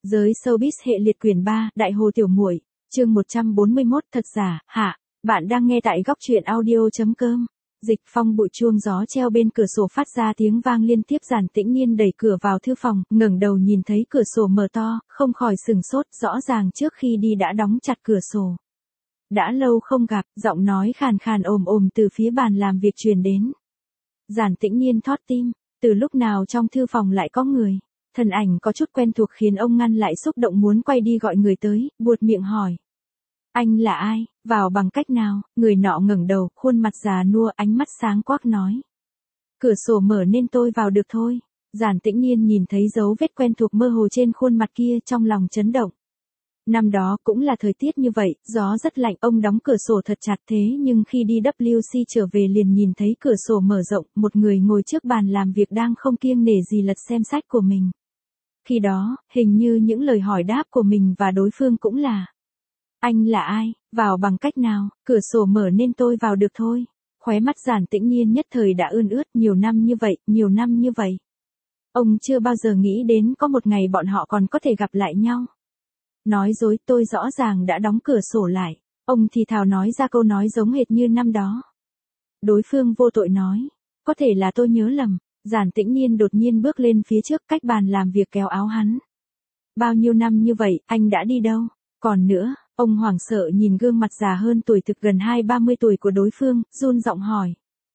Giới showbiz hệ liệt quyển 3, Đại Hồ Tiểu Muội, chương 141, thật giả, hạ. Bạn đang nghe tại góc truyện audio.com. Dịch Phong bụi chuông gió treo bên cửa sổ phát ra tiếng vang liên tiếp. Giản Tĩnh Nhiên đẩy cửa vào thư phòng, ngẩng đầu nhìn thấy cửa sổ mở to, không khỏi sừng sốt, rõ ràng trước khi đi đã đóng chặt cửa sổ. Đã lâu không gặp, giọng nói khàn khàn ồm ồm từ phía bàn làm việc truyền đến. Giản Tĩnh Nhiên thót tim, từ lúc nào trong thư phòng lại có người. Thân ảnh có chút quen thuộc khiến ông ngăn lại xúc động muốn quay đi gọi người tới, buột miệng hỏi. Anh là ai, vào bằng cách nào? Người nọ ngẩng đầu, khuôn mặt già nua, ánh mắt sáng quắc nói. Cửa sổ mở nên tôi vào được thôi. Giản Tĩnh Nhiên nhìn thấy dấu vết quen thuộc mơ hồ trên khuôn mặt kia, trong lòng chấn động. Năm đó cũng là thời tiết như vậy, gió rất lạnh, ông đóng cửa sổ thật chặt thế nhưng khi đi WC trở về liền nhìn thấy cửa sổ mở rộng, một người ngồi trước bàn làm việc đang không kiêng nể gì lật xem sách của mình. Khi đó, hình như những lời hỏi đáp của mình và đối phương cũng là. Anh là ai, vào bằng cách nào, cửa sổ mở nên tôi vào được thôi. Khóe mắt Giản Tĩnh Nhiên nhất thời đã ươn ướt, nhiều năm như vậy. Ông chưa bao giờ nghĩ đến có một ngày bọn họ còn có thể gặp lại nhau. Nói dối, tôi rõ ràng đã đóng cửa sổ lại. Ông thì thào nói ra câu nói giống hệt như năm đó. Đối phương vô tội nói. Có thể là tôi nhớ lầm. Giản Tĩnh Nhiên đột nhiên bước lên phía trước cách bàn làm việc kéo áo hắn. Bao nhiêu năm như vậy, anh đã đi đâu? Còn nữa, ông hoảng sợ nhìn gương mặt già hơn tuổi thực gần 20-30 tuổi của đối phương, run giọng hỏi.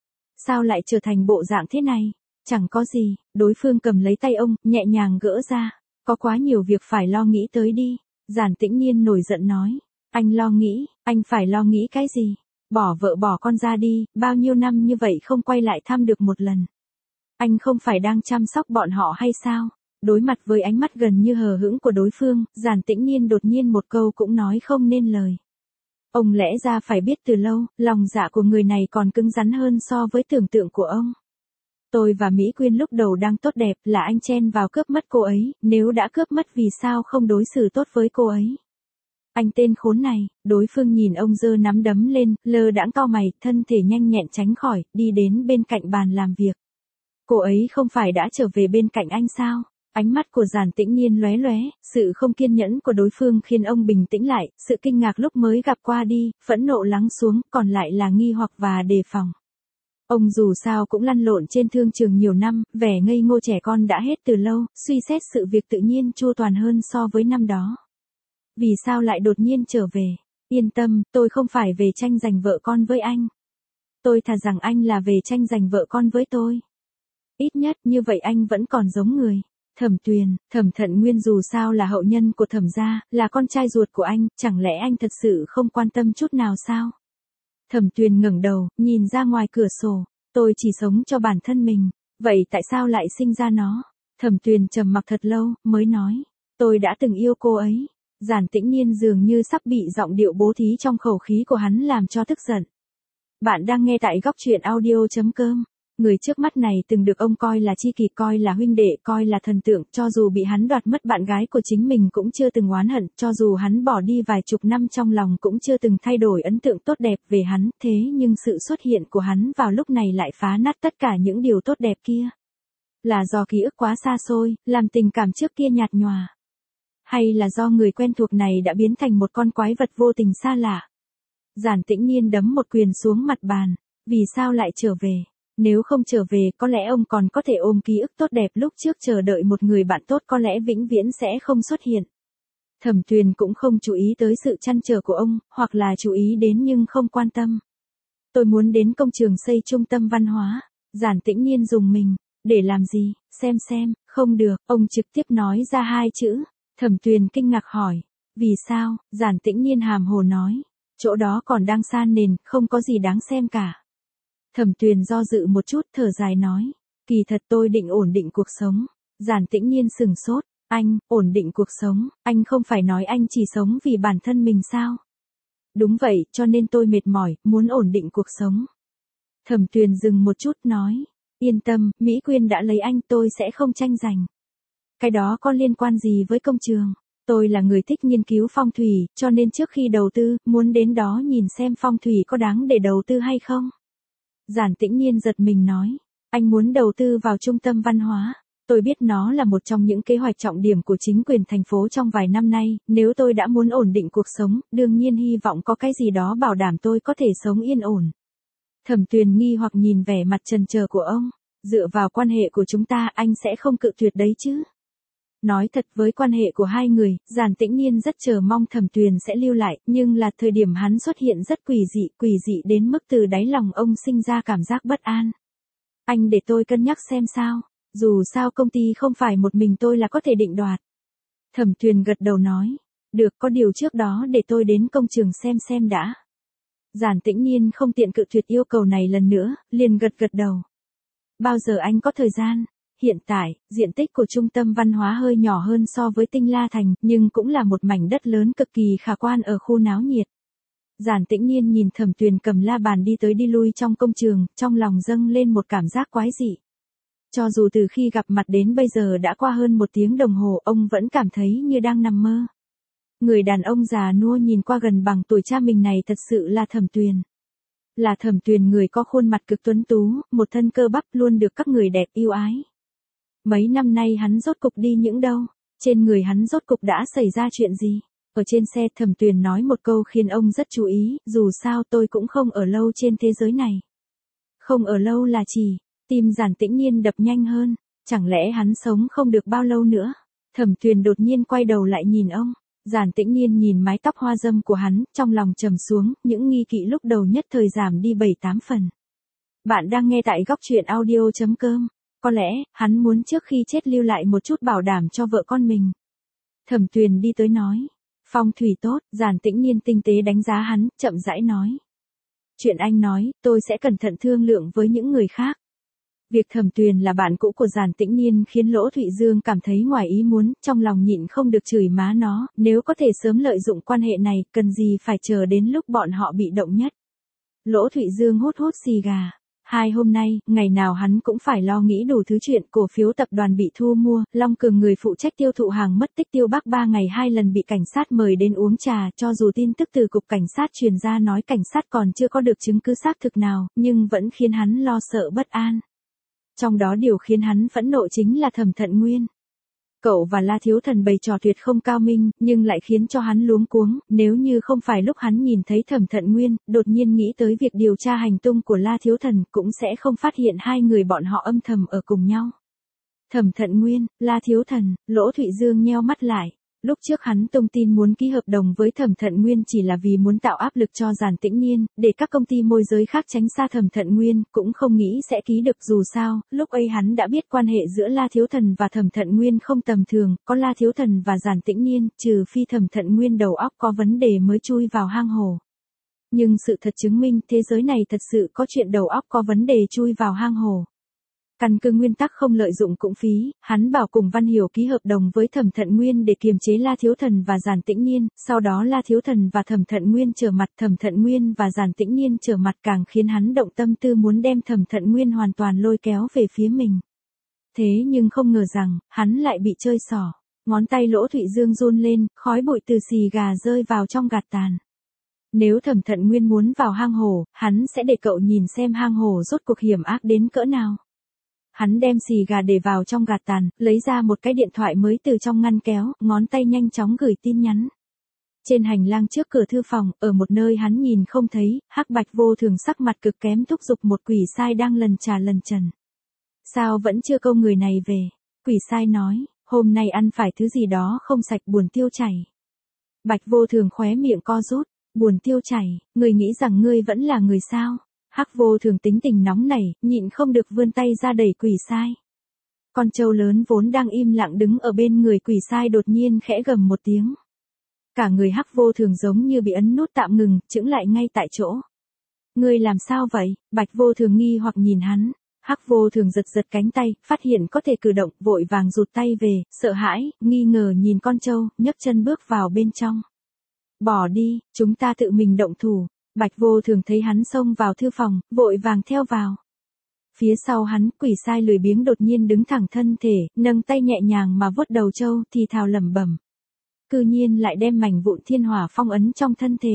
Sao lại trở thành bộ dạng thế này? Chẳng có gì, đối phương cầm lấy tay ông, nhẹ nhàng gỡ ra. Có quá nhiều việc phải lo nghĩ tới đi. Giản Tĩnh Nhiên nổi giận nói. Anh lo nghĩ, anh phải lo nghĩ cái gì? Bỏ vợ bỏ con ra đi, bao nhiêu năm như vậy không quay lại thăm được một lần. Anh không phải đang chăm sóc bọn họ hay sao? Đối mặt với ánh mắt gần như hờ hững của đối phương, Giản Tĩnh Nhiên đột nhiên một câu cũng nói không nên lời. Ông lẽ ra phải biết từ lâu, lòng dạ của người này còn cứng rắn hơn so với tưởng tượng của ông. Tôi và Mỹ Quyên lúc đầu đang tốt đẹp, là anh chen vào cướp mất cô ấy, nếu đã cướp mất vì sao không đối xử tốt với cô ấy? Anh tên khốn này, đối phương nhìn ông giơ nắm đấm lên, lơ đãng cau mày, thân thể nhanh nhẹn tránh khỏi, đi đến bên cạnh bàn làm việc. Cô ấy không phải đã trở về bên cạnh anh sao? Ánh mắt của Giản Tĩnh Nhiên lóe lóe, sự không kiên nhẫn của đối phương khiến ông bình tĩnh lại, sự kinh ngạc lúc mới gặp qua đi, phẫn nộ lắng xuống, còn lại là nghi hoặc và đề phòng. Ông dù sao cũng lăn lộn trên thương trường nhiều năm, vẻ ngây ngô trẻ con đã hết từ lâu, suy xét sự việc tự nhiên chu toàn hơn so với năm đó. Vì sao lại đột nhiên trở về? Yên tâm, tôi không phải về tranh giành vợ con với anh. Tôi thà rằng anh là về tranh giành vợ con với tôi. Ít nhất như vậy anh vẫn còn giống người. Thẩm Tuyền, Thẩm Thận Nguyên dù sao là hậu nhân của Thẩm gia, là con trai ruột của anh, chẳng lẽ anh thật sự không quan tâm chút nào sao? Thẩm Tuyền ngẩng đầu, nhìn ra ngoài cửa sổ. Tôi chỉ sống cho bản thân mình, vậy tại sao lại sinh ra nó? Thẩm Tuyền trầm mặc thật lâu, mới nói. Tôi đã từng yêu cô ấy. Giản Tĩnh Nhiên dường như sắp bị giọng điệu bố thí trong khẩu khí của hắn làm cho tức giận. Bạn đang nghe tại góc truyện audio.com. Người trước mắt này từng được ông coi là tri kỷ, coi là huynh đệ, coi là thần tượng, cho dù bị hắn đoạt mất bạn gái của chính mình cũng chưa từng oán hận, cho dù hắn bỏ đi vài chục năm trong lòng cũng chưa từng thay đổi ấn tượng tốt đẹp về hắn, thế nhưng sự xuất hiện của hắn vào lúc này lại phá nát tất cả những điều tốt đẹp kia. Là do ký ức quá xa xôi, làm tình cảm trước kia nhạt nhòa. Hay là do người quen thuộc này đã biến thành một con quái vật vô tình xa lạ? Giản Tĩnh Nhiên đấm một quyền xuống mặt bàn. Vì sao lại trở về? Nếu không trở về, có lẽ ông còn có thể ôm ký ức tốt đẹp lúc trước chờ đợi một người bạn tốt có lẽ vĩnh viễn sẽ không xuất hiện. Thẩm Tuyền cũng không chú ý tới sự trăn trở của ông, hoặc là chú ý đến nhưng không quan tâm. Tôi muốn đến công trường xây trung tâm văn hóa. Giản Tĩnh Nhiên dùng mình. Để làm gì? Xem, không được. Ông trực tiếp nói ra hai chữ. Thẩm Tuyền kinh ngạc hỏi. Vì sao? Giản Tĩnh Nhiên hàm hồ nói. Chỗ đó còn đang san nền, không có gì đáng xem cả. Thẩm Tuyền do dự một chút, thở dài nói. Kỳ thật tôi định ổn định cuộc sống. Giản Tĩnh Nhiên sừng sốt. Anh, ổn định cuộc sống, anh không phải nói anh chỉ sống vì bản thân mình sao? Đúng vậy, cho nên tôi mệt mỏi, muốn ổn định cuộc sống. Thẩm Tuyền dừng một chút nói. Yên tâm, Mỹ Quyên đã lấy anh, tôi sẽ không tranh giành. Cái đó có liên quan gì với công trường? Tôi là người thích nghiên cứu phong thủy, cho nên trước khi đầu tư, muốn đến đó nhìn xem phong thủy có đáng để đầu tư hay không. Giản Tĩnh Nhiên giật mình nói. Anh muốn đầu tư vào trung tâm văn hóa. tôi biết nó là một trong những kế hoạch trọng điểm của chính quyền thành phố trong vài năm nay, nếu tôi đã muốn ổn định cuộc sống, đương nhiên hy vọng có cái gì đó bảo đảm tôi có thể sống yên ổn. Thẩm Tuyền nghi hoặc nhìn vẻ mặt chần chờ của ông, dựa vào quan hệ của chúng ta anh sẽ không cự tuyệt đấy chứ. Nói thật với quan hệ của hai người, Giản Tĩnh Niên rất chờ mong Thẩm Tuyền sẽ lưu lại, nhưng là thời điểm hắn xuất hiện rất quỷ dị đến mức từ đáy lòng ông sinh ra cảm giác bất an. Anh để tôi cân nhắc xem sao, dù sao công ty không phải một mình tôi là có thể định đoạt. Thẩm Tuyền gật đầu nói, được, có điều trước đó để tôi đến công trường xem đã. Giản Tĩnh Niên không tiện cự tuyệt yêu cầu này lần nữa, liền gật đầu. Bao giờ anh có thời gian? Hiện tại, diện tích của trung tâm văn hóa hơi nhỏ hơn so với Tinh La Thành, nhưng cũng là một mảnh đất lớn cực kỳ khả quan ở khu náo nhiệt. Giản Tĩnh Niên nhìn Thẩm Tuyền cầm la bàn đi tới đi lui trong công trường, trong lòng dâng lên một cảm giác quái dị. Cho dù từ khi gặp mặt đến bây giờ đã qua hơn 1 tiếng đồng hồ, ông vẫn cảm thấy như đang nằm mơ. Người đàn ông già nua nhìn qua gần bằng tuổi cha mình này thật sự là Thẩm Tuyền. Là Thẩm Tuyền, người có khuôn mặt cực tuấn tú, một thân cơ bắp luôn được các người đẹp yêu ái. Mấy năm nay hắn rốt cục đi những đâu? Trên người hắn rốt cục đã xảy ra chuyện gì? Ở trên xe Thẩm Tuyền nói một câu khiến ông rất chú ý, dù sao tôi cũng không ở lâu trên thế giới này. Không ở lâu là chỉ, tim Giản Tĩnh Niên đập nhanh hơn, chẳng lẽ hắn sống không được bao lâu nữa? Thẩm Tuyền đột nhiên quay đầu lại nhìn ông. Giản Tĩnh Niên nhìn mái tóc hoa dâm của hắn, trong lòng trầm xuống, những nghi kỵ lúc đầu nhất thời giảm đi 7-8 phần. Bạn đang nghe tại góc truyện audio.com. Có lẽ, hắn muốn trước khi chết lưu lại một chút bảo đảm cho vợ con mình. Thẩm Tuyền đi tới nói. Phong thủy tốt, Giản Tĩnh Niên tinh tế đánh giá hắn, chậm rãi nói. Chuyện anh nói, tôi sẽ cẩn thận thương lượng với những người khác. Việc Thẩm Tuyền là bạn cũ của Giản Tĩnh Niên khiến Lỗ Thụy Dương cảm thấy ngoài ý muốn, trong lòng nhịn không được chửi má nó, nếu có thể sớm lợi dụng quan hệ này, cần gì phải chờ đến lúc bọn họ bị động nhất. Lỗ Thụy Dương hút xì gà. 2 hôm nay, ngày nào hắn cũng phải lo nghĩ đủ thứ chuyện, cổ phiếu tập đoàn bị thu mua, Long Cường người phụ trách tiêu thụ hàng mất tích Tiêu Bắc 3 ngày 2 lần bị cảnh sát mời đến uống trà, cho dù tin tức từ cục cảnh sát truyền ra nói cảnh sát còn chưa có được chứng cứ xác thực nào, nhưng vẫn khiến hắn lo sợ bất an. Trong đó điều khiến hắn phẫn nộ chính là Thẩm Thận Nguyên. Cậu và La Thiếu Thần bày trò tuyệt không cao minh, nhưng lại khiến cho hắn luống cuống, nếu như không phải lúc hắn nhìn thấy Thẩm Thận Nguyên, đột nhiên nghĩ tới việc điều tra hành tung của La Thiếu Thần, cũng sẽ không phát hiện hai người bọn họ âm thầm ở cùng nhau. Thẩm Thận Nguyên, La Thiếu Thần, Lỗ Thụy Dương nheo mắt lại. Lúc trước hắn tung tin muốn ký hợp đồng với Thẩm Thận Nguyên chỉ là vì muốn tạo áp lực cho Giản Tĩnh Niên, để các công ty môi giới khác tránh xa Thẩm Thận Nguyên, cũng không nghĩ sẽ ký được, dù sao, lúc ấy hắn đã biết quan hệ giữa La Thiếu Thần và Thẩm Thận Nguyên không tầm thường, có La Thiếu Thần và Giản Tĩnh Niên, trừ phi Thẩm Thận Nguyên đầu óc có vấn đề mới chui vào hang hổ. Nhưng sự thật chứng minh thế giới này thật sự có chuyện đầu óc có vấn đề chui vào hang hổ. Căn cứ nguyên tắc không lợi dụng cũng phí, hắn bảo cùng Văn Hiểu ký hợp đồng với Thẩm Thận Nguyên để kiềm chế La Thiếu Thần và Giản Tĩnh Niên, sau đó La Thiếu Thần và Thẩm Thận Nguyên trở mặt, Thẩm Thận Nguyên và Giản Tĩnh Niên trở mặt, càng khiến hắn động tâm tư muốn đem Thẩm Thận Nguyên hoàn toàn lôi kéo về phía mình. Thế nhưng không ngờ rằng, hắn lại bị chơi xỏ. Ngón tay Lỗ Thụy Dương run lên, khói bụi từ xì gà rơi vào trong gạt tàn. Nếu Thẩm Thận Nguyên muốn vào hang hổ, hắn sẽ để cậu nhìn xem hang hổ rốt cuộc hiểm ác đến cỡ nào. Hắn đem xì gà để vào trong gạt tàn, lấy ra một cái điện thoại mới từ trong ngăn kéo, ngón tay nhanh chóng gửi tin nhắn. Trên hành lang trước cửa thư phòng, ở một nơi hắn nhìn không thấy, Hắc Bạch Vô Thường sắc mặt cực kém thúc giục một quỷ sai đang lần trà lần trần. Sao vẫn chưa câu người này về? Quỷ sai nói, hôm nay ăn phải thứ gì đó không sạch, buồn tiêu chảy. Bạch Vô Thường khóe miệng co rút, buồn tiêu chảy, người nghĩ rằng ngươi vẫn là người sao? Hắc Vô Thường tính tình nóng nảy, nhịn không được vươn tay ra đẩy quỷ sai. Con trâu lớn vốn đang im lặng đứng ở bên người quỷ sai đột nhiên khẽ gầm một tiếng. Cả người Hắc Vô Thường giống như bị ấn nút tạm ngừng, chững lại ngay tại chỗ. Ngươi làm sao vậy? Bạch Vô Thường nghi hoặc nhìn hắn. Hắc Vô Thường giật giật cánh tay, phát hiện có thể cử động, vội vàng rụt tay về, sợ hãi, nghi ngờ nhìn con trâu, nhấc chân bước vào bên trong. Bỏ đi, chúng ta tự mình động thủ. Bạch Vô Thường thấy hắn xông vào thư phòng, vội vàng theo vào. Phía sau hắn, quỷ sai lười biếng đột nhiên đứng thẳng thân thể, nâng tay nhẹ nhàng mà vuốt đầu trâu, thì thào lẩm bẩm. Cư nhiên lại đem mảnh vụn thiên hỏa phong ấn trong thân thể.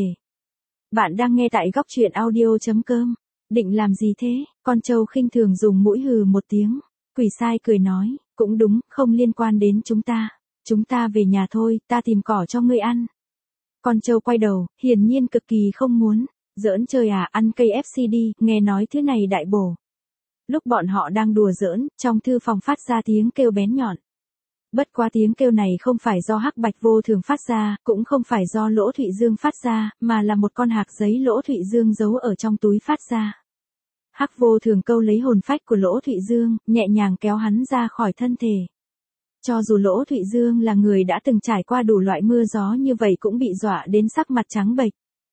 Bạn đang nghe tại góc truyện audio.com. Định làm gì thế? Con trâu khinh thường dùng mũi hừ một tiếng. Quỷ sai cười nói, cũng đúng, không liên quan đến chúng ta về nhà thôi, ta tìm cỏ cho ngươi ăn. Con trâu quay đầu, hiển nhiên cực kỳ không muốn, giỡn chơi à, ăn cây KFC đi, nghe nói thứ này đại bổ. Lúc bọn họ đang đùa giỡn, trong thư phòng phát ra tiếng kêu bén nhọn. Bất quá tiếng kêu này không phải do Hắc Bạch Vô Thường phát ra, cũng không phải do Lỗ Thụy Dương phát ra, mà là một con hạc giấy Lỗ Thụy Dương giấu ở trong túi phát ra. Hắc Vô Thường câu lấy hồn phách của Lỗ Thụy Dương, nhẹ nhàng kéo hắn ra khỏi thân thể. Cho dù Lỗ Thụy Dương là người đã từng trải qua đủ loại mưa gió như vậy cũng bị dọa đến sắc mặt trắng bệch.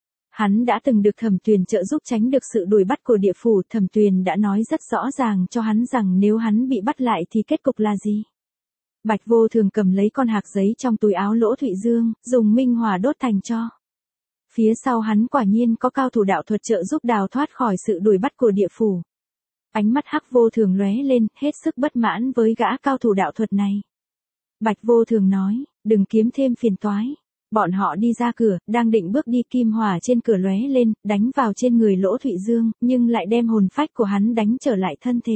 Hắn đã từng được Thẩm Tuyền trợ giúp tránh được sự đuổi bắt của địa phủ, Thẩm Tuyền đã nói rất rõ ràng cho hắn rằng nếu hắn bị bắt lại thì kết cục là gì. Bạch Vô Thường cầm lấy con hạc giấy trong túi áo Lỗ Thụy Dương, dùng minh hỏa đốt thành tro. Phía sau hắn quả nhiên có cao thủ đạo thuật trợ giúp đào thoát khỏi sự đuổi bắt của địa phủ. Ánh mắt Hắc Vô Thường lóe lên, hết sức bất mãn với gã cao thủ đạo thuật này. Bạch Vô Thường nói, đừng kiếm thêm phiền toái. Bọn họ đi ra cửa, đang định bước đi, kim hỏa trên cửa lóe lên, đánh vào trên người Lỗ Thụy Dương, nhưng lại đem hồn phách của hắn đánh trở lại thân thể.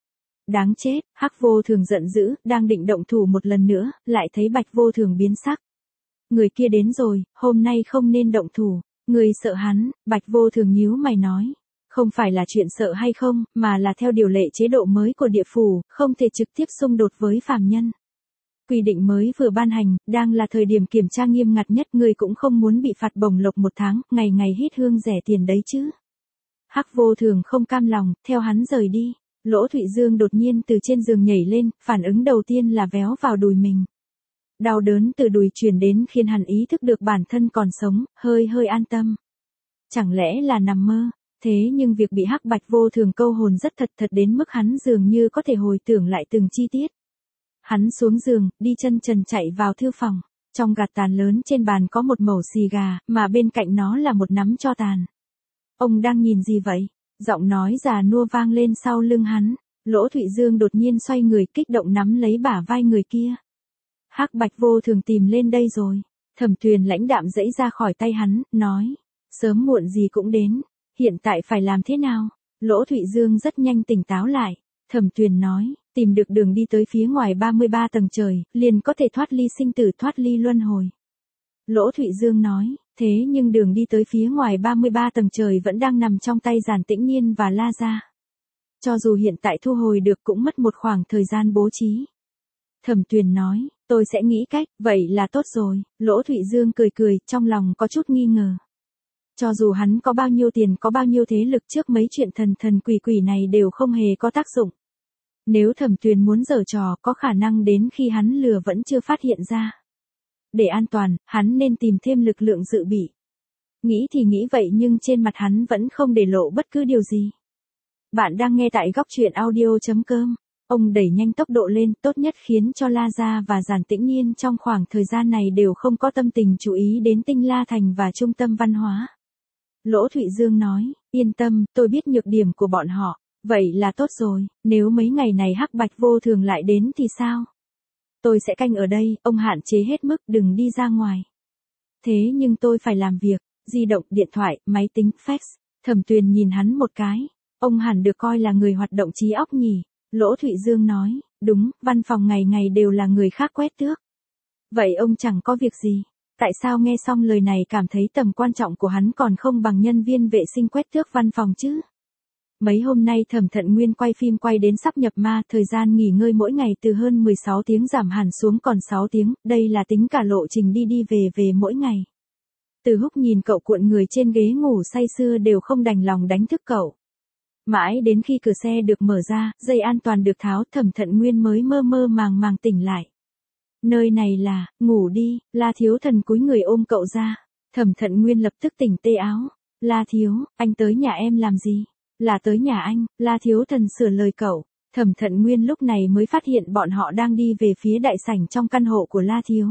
Đáng chết, Hắc Vô Thường giận dữ, đang định động thủ một lần nữa, lại thấy Bạch Vô Thường biến sắc. Người kia đến rồi, hôm nay không nên động thủ. Người sợ hắn, Bạch Vô Thường nhíu mày nói. Không phải là chuyện sợ hay không, mà là theo điều lệ chế độ mới của địa phủ, không thể trực tiếp xung đột với phàm nhân. Quy định mới vừa ban hành, đang là thời điểm kiểm tra nghiêm ngặt nhất, người cũng không muốn bị phạt bổng lộc 1 tháng, ngày ngày hít hương rẻ tiền đấy chứ. Hắc Vô Thường không cam lòng, theo hắn rời đi. Lỗ Thụy Dương đột nhiên từ trên giường nhảy lên, phản ứng đầu tiên là véo vào đùi mình. Đau đớn từ đùi truyền đến khiến hắn ý thức được bản thân còn sống, hơi an tâm. Chẳng lẽ là nằm mơ? Thế nhưng việc bị Hắc Bạch Vô Thường câu hồn rất thật đến mức hắn dường như có thể hồi tưởng lại từng chi tiết. Hắn xuống giường, đi chân trần chạy vào thư phòng. Trong gạt tàn lớn trên bàn có một mẩu xì gà, mà bên cạnh nó là một nắm tro tàn. Ông đang nhìn gì vậy? Giọng nói già nua vang lên sau lưng hắn. Lỗ Thụy Dương đột nhiên xoay người, kích động nắm lấy bả vai người kia. Hắc Bạch Vô Thường tìm lên đây rồi. Thẩm Tuyền lãnh đạm giãy ra khỏi tay hắn, nói. Sớm muộn gì cũng đến. Hiện tại phải làm thế nào? Lỗ Thụy Dương rất nhanh tỉnh táo lại. Thẩm Tuyền nói, tìm được đường đi tới phía ngoài 33 tầng trời, liền có thể thoát ly sinh tử, thoát ly luân hồi. Lỗ Thụy Dương nói, thế nhưng đường đi tới phía ngoài 33 tầng trời vẫn đang nằm trong tay Giản Tĩnh Nhiên và La Gia. Cho dù hiện tại thu hồi được cũng mất một khoảng thời gian bố trí. Thẩm Tuyền nói, tôi sẽ nghĩ cách, vậy là tốt rồi. Lỗ Thụy Dương cười, trong lòng có chút nghi ngờ. Cho dù hắn có bao nhiêu tiền, có bao nhiêu thế lực, trước mấy chuyện thần quỷ này đều không hề có tác dụng. Nếu Thẩm Tuyền muốn giở trò, có khả năng đến khi hắn lừa vẫn chưa phát hiện ra. Để an toàn, hắn nên tìm thêm lực lượng dự bị. Nghĩ thì nghĩ vậy nhưng trên mặt hắn vẫn không để lộ bất cứ điều gì. Bạn đang nghe tại góc truyện audio.com. Ông đẩy nhanh tốc độ lên, tốt nhất khiến cho La Gia và Giản Tĩnh Nhiên trong khoảng thời gian này đều không có tâm tình chú ý đến Tinh La Thành và trung tâm văn hóa. Lỗ Thụy Dương nói, yên tâm, tôi biết nhược điểm của bọn họ. Vậy là tốt rồi, nếu mấy ngày này Hắc Bạch Vô Thường lại đến thì sao? Tôi sẽ canh ở đây, ông hạn chế hết mức, đừng đi ra ngoài. Thế nhưng tôi phải làm việc, di động, điện thoại, máy tính, fax. Thẩm Tuyền nhìn hắn một cái. Ông hẳn được coi là người hoạt động trí óc nhỉ? Lỗ Thụy Dương nói, đúng, văn phòng ngày ngày đều là người khác quét tước. Vậy ông chẳng có việc gì. Tại sao nghe xong lời này cảm thấy tầm quan trọng của hắn còn không bằng nhân viên vệ sinh quét tước văn phòng chứ? Mấy hôm nay Thẩm Thận Nguyên quay phim quay đến sắp nhập ma, thời gian nghỉ ngơi mỗi ngày từ hơn 16 tiếng giảm hẳn xuống còn 6 tiếng, đây là tính cả lộ trình đi về mỗi ngày. Từ Húc nhìn cậu cuộn người trên ghế ngủ say sưa đều không đành lòng đánh thức cậu. Mãi đến khi cửa xe được mở ra, dây an toàn được tháo, Thẩm Thận Nguyên mới mơ màng tỉnh lại. Nơi này là, ngủ đi, La Thiếu Thần cúi người ôm cậu ra. Thẩm Thận Nguyên lập tức tỉnh tê áo. La Thiếu, anh tới nhà em làm gì? Là tới nhà anh, La Thiếu Thần sửa lời cậu. Thẩm Thận Nguyên lúc này mới phát hiện bọn họ đang đi về phía đại sảnh trong căn hộ của La Thiếu.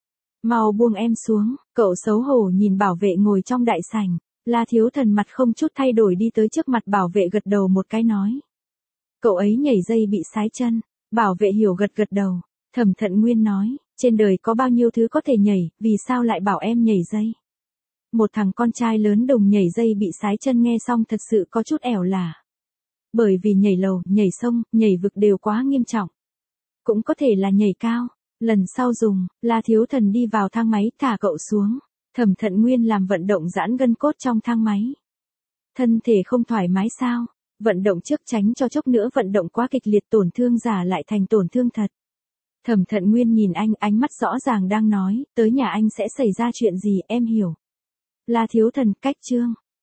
Mau buông em xuống, cậu xấu hổ nhìn bảo vệ ngồi trong đại sảnh. La Thiếu Thần mặt không chút thay đổi đi tới trước mặt bảo vệ gật đầu một cái nói. Cậu ấy nhảy dây bị sái chân. Bảo vệ hiểu gật đầu. Thẩm Thận Nguyên nói, trên đời có bao nhiêu thứ có thể nhảy, vì sao lại bảo em nhảy dây? Một thằng con trai lớn đùng nhảy dây bị sái chân, nghe xong thật sự có chút ẻo lả. Bởi vì nhảy lầu, nhảy sông, nhảy vực đều quá nghiêm trọng. Cũng có thể là nhảy cao. Lần sau dùng, La Thiếu Thần đi vào thang máy thả cậu xuống. Thẩm Thận Nguyên làm vận động giãn gân cốt trong thang máy. Thân thể không thoải mái sao? Vận động trước tránh cho chốc nữa vận động quá kịch liệt tổn thương giả lại thành tổn thương thật. Thẩm Thận Nguyên nhìn anh, ánh mắt rõ ràng đang nói, tới nhà anh sẽ xảy ra chuyện gì em hiểu. La Thiếu Thần, cách chương.